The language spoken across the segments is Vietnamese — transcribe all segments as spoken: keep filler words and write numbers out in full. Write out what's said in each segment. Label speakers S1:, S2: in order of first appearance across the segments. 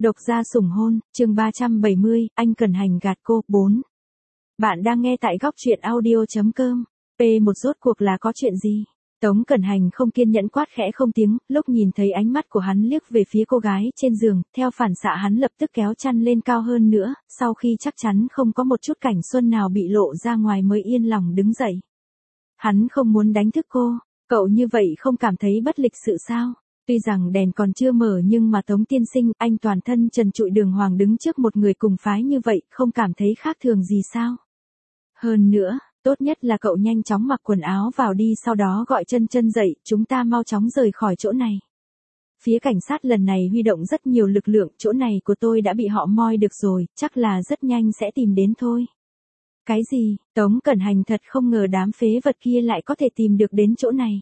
S1: Độc gia sủng hôn, chương ba trăm bảy mươi, anh Cẩn Hành gạt cô, bốn. Bạn đang nghe tại góc truyện audio chấm com. P một rốt cuộc là có chuyện gì? Tống Cẩn Hành không kiên nhẫn quát khẽ không tiếng, lúc nhìn thấy ánh mắt của hắn liếc về phía cô gái trên giường, theo phản xạ hắn lập tức kéo chăn lên cao hơn nữa, sau khi chắc chắn không có một chút cảnh xuân nào bị lộ ra ngoài mới yên lòng đứng dậy. Hắn không muốn đánh thức cô, cậu như vậy không cảm thấy bất lịch sự sao? Tuy rằng đèn còn chưa mở nhưng mà Tống tiên sinh, anh toàn thân trần trụi đường hoàng đứng trước một người cùng phái như vậy, không cảm thấy khác thường gì sao? Hơn nữa, tốt nhất là cậu nhanh chóng mặc quần áo vào đi, sau đó gọi chân chân dậy, chúng ta mau chóng rời khỏi chỗ này. Phía cảnh sát lần này huy động rất nhiều lực lượng, chỗ này của tôi đã bị họ moi được rồi, chắc là rất nhanh sẽ tìm đến thôi. Cái gì? Tống Cẩn Hành thật không ngờ đám phế vật kia lại có thể tìm được đến chỗ này.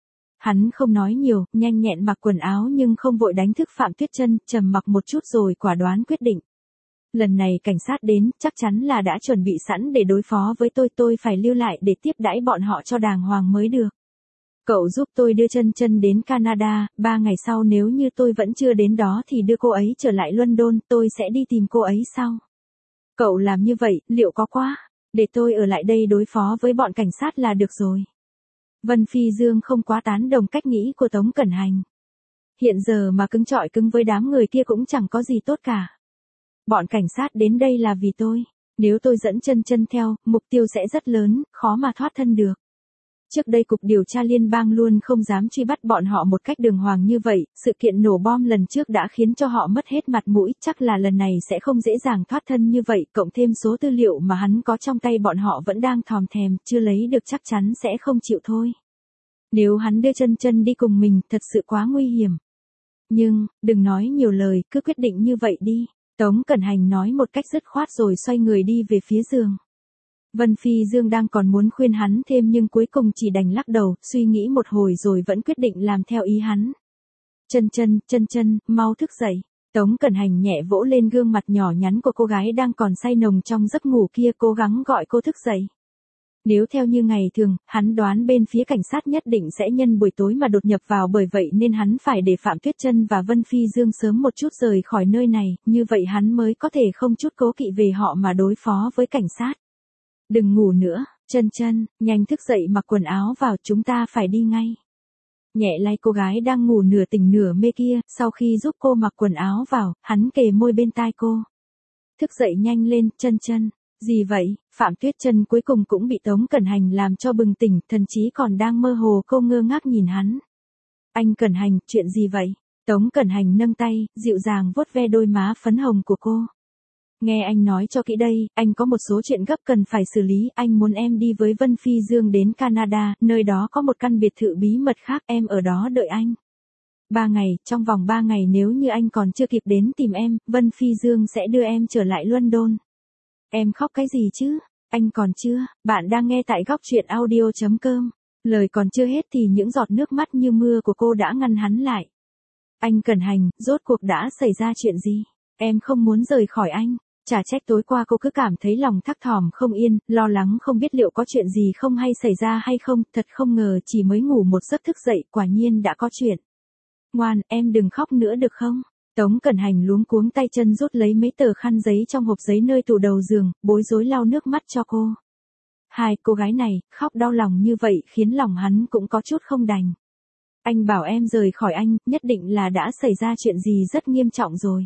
S1: Hắn không nói nhiều, nhanh nhẹn mặc quần áo nhưng không vội đánh thức Phạm Tuyết Chân, trầm mặc một chút rồi quả đoán quyết định. Lần này cảnh sát đến, chắc chắn là đã chuẩn bị sẵn để đối phó với tôi, tôi phải lưu lại để tiếp đãi bọn họ cho đàng hoàng mới được. Cậu giúp tôi đưa Chân Chân đến Canada, ba ngày sau nếu như tôi vẫn chưa đến đó thì đưa cô ấy trở lại London, tôi sẽ đi tìm cô ấy sau. Cậu làm như vậy, liệu có quá? Để tôi ở lại đây đối phó với bọn cảnh sát là được rồi. Vân Phi Dương không quá tán đồng cách nghĩ của Tống Cẩn Hành. Hiện giờ mà cứng chọi cứng với đám người kia cũng chẳng có gì tốt cả. Bọn cảnh sát đến đây là vì tôi. Nếu tôi dẫn Chân Chân theo, mục tiêu sẽ rất lớn, khó mà thoát thân được. Trước đây Cục Điều tra Liên bang luôn không dám truy bắt bọn họ một cách đường hoàng như vậy, sự kiện nổ bom lần trước đã khiến cho họ mất hết mặt mũi, chắc là lần này sẽ không dễ dàng thoát thân như vậy, cộng thêm số tư liệu mà hắn có trong tay bọn họ vẫn đang thòm thèm, chưa lấy được chắc chắn sẽ không chịu thôi. Nếu hắn đưa Chân Chân đi cùng mình, thật sự quá nguy hiểm. Nhưng, đừng nói nhiều lời, cứ quyết định như vậy đi. Tống Cẩn Hành nói một cách dứt khoát rồi xoay người đi về phía giường. Vân Phi Dương đang còn muốn khuyên hắn thêm nhưng cuối cùng chỉ đành lắc đầu, suy nghĩ một hồi rồi vẫn quyết định làm theo ý hắn. Chân Chân, Chân Chân, mau thức dậy. Tống Cẩn Hành nhẹ vỗ lên gương mặt nhỏ nhắn của cô gái đang còn say nồng trong giấc ngủ kia, cố gắng gọi cô thức dậy. Nếu theo như ngày thường, hắn đoán bên phía cảnh sát nhất định sẽ nhân buổi tối mà đột nhập vào, bởi vậy nên hắn phải để Phạm Tuyết Chân và Vân Phi Dương sớm một chút rời khỏi nơi này, như vậy hắn mới có thể không chút cố kỵ về họ mà đối phó với cảnh sát. Đừng ngủ nữa, Chân Chân, nhanh thức dậy mặc quần áo vào, chúng ta phải đi ngay. Nhẹ lay cô gái đang ngủ nửa tỉnh nửa mê kia, sau khi giúp cô mặc quần áo vào, hắn kề môi bên tai cô. Thức dậy nhanh lên, Chân Chân. Gì vậy? Phạm Tuyết Chân cuối cùng cũng bị Tống Cẩn Hành làm cho bừng tỉnh, thậm chí còn đang mơ hồ, cô ngơ ngác nhìn hắn. Anh Cẩn Hành, chuyện gì vậy? Tống Cẩn Hành nâng tay, dịu dàng vuốt ve đôi má phấn hồng của cô. Nghe anh nói cho kỹ đây, anh có một số chuyện gấp cần phải xử lý, anh muốn em đi với Vân Phi Dương đến Canada, nơi đó có một căn biệt thự bí mật khác, em ở đó đợi anh. Ba ngày, trong vòng ba ngày nếu như anh còn chưa kịp đến tìm em, Vân Phi Dương sẽ đưa em trở lại London. Em khóc cái gì chứ? Anh còn chưa? Bạn đang nghe tại góc truyện audio chấm com. Lời còn chưa hết thì những giọt nước mắt như mưa của cô đã ngăn hắn lại. Anh Cẩn Hành, rốt cuộc đã xảy ra chuyện gì? Em không muốn rời khỏi anh. Chả trách tối qua cô cứ cảm thấy lòng thắc thỏm không yên, lo lắng không biết liệu có chuyện gì không hay xảy ra hay không, thật không ngờ chỉ mới ngủ một giấc thức dậy quả nhiên đã có chuyện. Ngoan, em đừng khóc nữa được không? Tống Cẩn Hành luống cuống tay chân rút lấy mấy tờ khăn giấy trong hộp giấy nơi tủ đầu giường, bối rối lau nước mắt cho cô. Hai cô gái này, khóc đau lòng như vậy khiến lòng hắn cũng có chút không đành. Anh bảo em rời khỏi anh, nhất định là đã xảy ra chuyện gì rất nghiêm trọng rồi.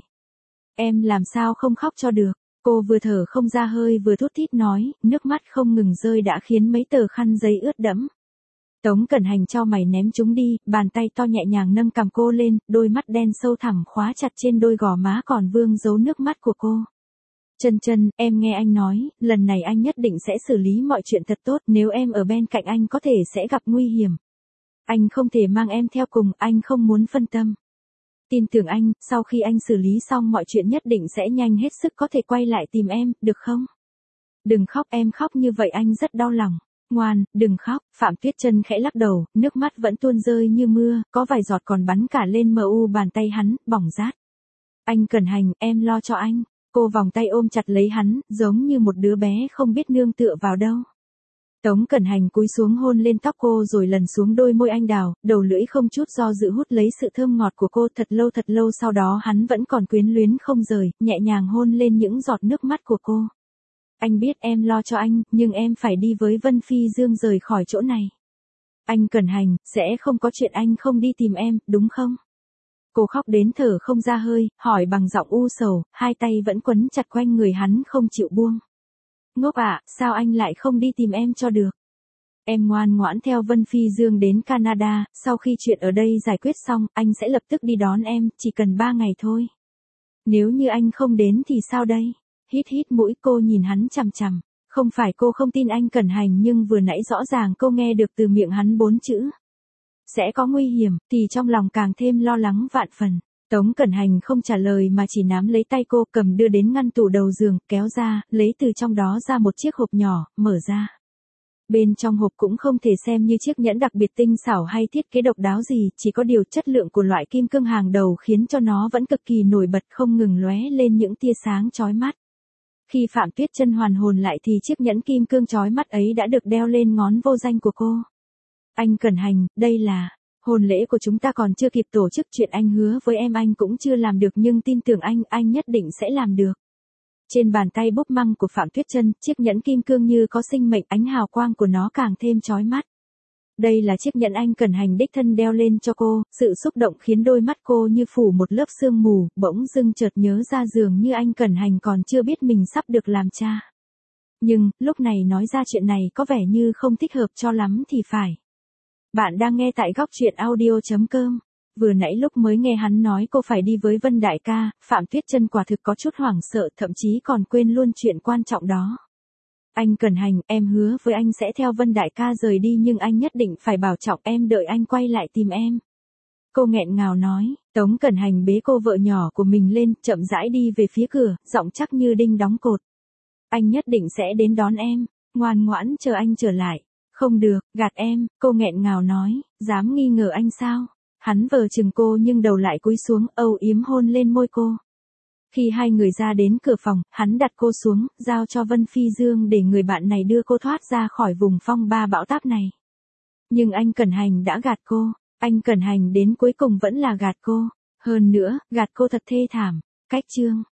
S1: Em làm sao không khóc cho được? Cô vừa thở không ra hơi vừa thút thít nói, nước mắt không ngừng rơi đã khiến mấy tờ khăn giấy ướt đẫm. Tống Cẩn Hành chau mày ném chúng đi, bàn tay to nhẹ nhàng nâng cằm cô lên, đôi mắt đen sâu thẳm khóa chặt trên đôi gò má còn vương dấu nước mắt của cô. Chân Chân, em nghe anh nói, lần này anh nhất định sẽ xử lý mọi chuyện thật tốt, nếu em ở bên cạnh anh có thể sẽ gặp nguy hiểm. Anh không thể mang em theo cùng, anh không muốn phân tâm. Tin tưởng anh, sau khi anh xử lý xong mọi chuyện nhất định sẽ nhanh hết sức có thể quay lại tìm em, được không? Đừng khóc, em khóc như vậy anh rất đau lòng. Ngoan, đừng khóc, Phạm Tuyết Chân khẽ lắc đầu, nước mắt vẫn tuôn rơi như mưa, có vài giọt còn bắn cả lên mờ u bàn tay hắn, bỏng rát. Anh Cẩn Hành, em lo cho anh. Cô vòng tay ôm chặt lấy hắn, giống như một đứa bé không biết nương tựa vào đâu. Tống Cẩn Hành cúi xuống hôn lên tóc cô rồi lần xuống đôi môi anh đào, đầu lưỡi không chút do dự hút lấy sự thơm ngọt của cô thật lâu thật lâu sau đó hắn vẫn còn quyến luyến không rời, nhẹ nhàng hôn lên những giọt nước mắt của cô. Anh biết em lo cho anh, nhưng em phải đi với Vân Phi Dương rời khỏi chỗ này. Anh Cẩn Hành, sẽ không có chuyện anh không đi tìm em, đúng không? Cô khóc đến thở không ra hơi, hỏi bằng giọng u sầu, hai tay vẫn quấn chặt quanh người hắn không chịu buông. Ngốc ạ, sao anh lại không đi tìm em cho được? Em ngoan ngoãn theo Vân Phi Dương đến Canada, sau khi chuyện ở đây giải quyết xong, anh sẽ lập tức đi đón em, chỉ cần ba ngày thôi. Nếu như anh không đến thì sao đây? Hít hít mũi cô nhìn hắn chằm chằm. Không phải cô không tin anh Cẩn Hành nhưng vừa nãy rõ ràng cô nghe được từ miệng hắn bốn chữ. Sẽ có nguy hiểm, thì trong lòng càng thêm lo lắng vạn phần. Tống Cẩn Hành không trả lời mà chỉ nắm lấy tay cô cầm đưa đến ngăn tủ đầu giường, kéo ra, lấy từ trong đó ra một chiếc hộp nhỏ, mở ra. Bên trong hộp cũng không thể xem như chiếc nhẫn đặc biệt tinh xảo hay thiết kế độc đáo gì, chỉ có điều chất lượng của loại kim cương hàng đầu khiến cho nó vẫn cực kỳ nổi bật không ngừng lóe lên những tia sáng chói mắt. Khi Phạm Tuyết Chân hoàn hồn lại thì chiếc nhẫn kim cương chói mắt ấy đã được đeo lên ngón vô danh của cô. Anh Cẩn Hành, đây là... Hôn lễ của chúng ta còn chưa kịp tổ chức, chuyện anh hứa với em anh cũng chưa làm được nhưng tin tưởng anh, anh nhất định sẽ làm được. Trên bàn tay búp măng của Phạm Tuyết Chân, chiếc nhẫn kim cương như có sinh mệnh, ánh hào quang của nó càng thêm chói mắt. Đây là chiếc nhẫn anh Cẩn Hành đích thân đeo lên cho cô, sự xúc động khiến đôi mắt cô như phủ một lớp sương mù, bỗng dưng chợt nhớ ra dường như anh Cẩn Hành còn chưa biết mình sắp được làm cha. Nhưng, lúc này nói ra chuyện này có vẻ như không thích hợp cho lắm thì phải. Bạn đang nghe tại góc truyện audio chấm com. Vừa nãy lúc mới nghe hắn nói cô phải đi với Vân đại ca, Phạm Tuyết Chân quả thực có chút hoảng sợ, thậm chí còn quên luôn chuyện quan trọng đó. Anh Cẩn Hành, em hứa với anh sẽ theo Vân đại ca rời đi nhưng anh nhất định phải bảo trọng em, đợi anh quay lại tìm em. Cô nghẹn ngào nói. Tống Cẩn Hành bế cô vợ nhỏ của mình lên, chậm rãi đi về phía cửa, giọng chắc như đinh đóng cột. Anh nhất định sẽ đến đón em, ngoan ngoãn chờ anh trở lại. Không được, gạt em, cô nghẹn ngào nói, dám nghi ngờ anh sao? Hắn vờ chừng cô nhưng đầu lại cúi xuống, âu yếm hôn lên môi cô. Khi hai người ra đến cửa phòng, hắn đặt cô xuống, giao cho Vân Phi Dương để người bạn này đưa cô thoát ra khỏi vùng phong ba bão táp này. Nhưng anh Cẩn Hành đã gạt cô, anh Cẩn Hành đến cuối cùng vẫn là gạt cô. Hơn nữa, gạt cô thật thê thảm. Cách chương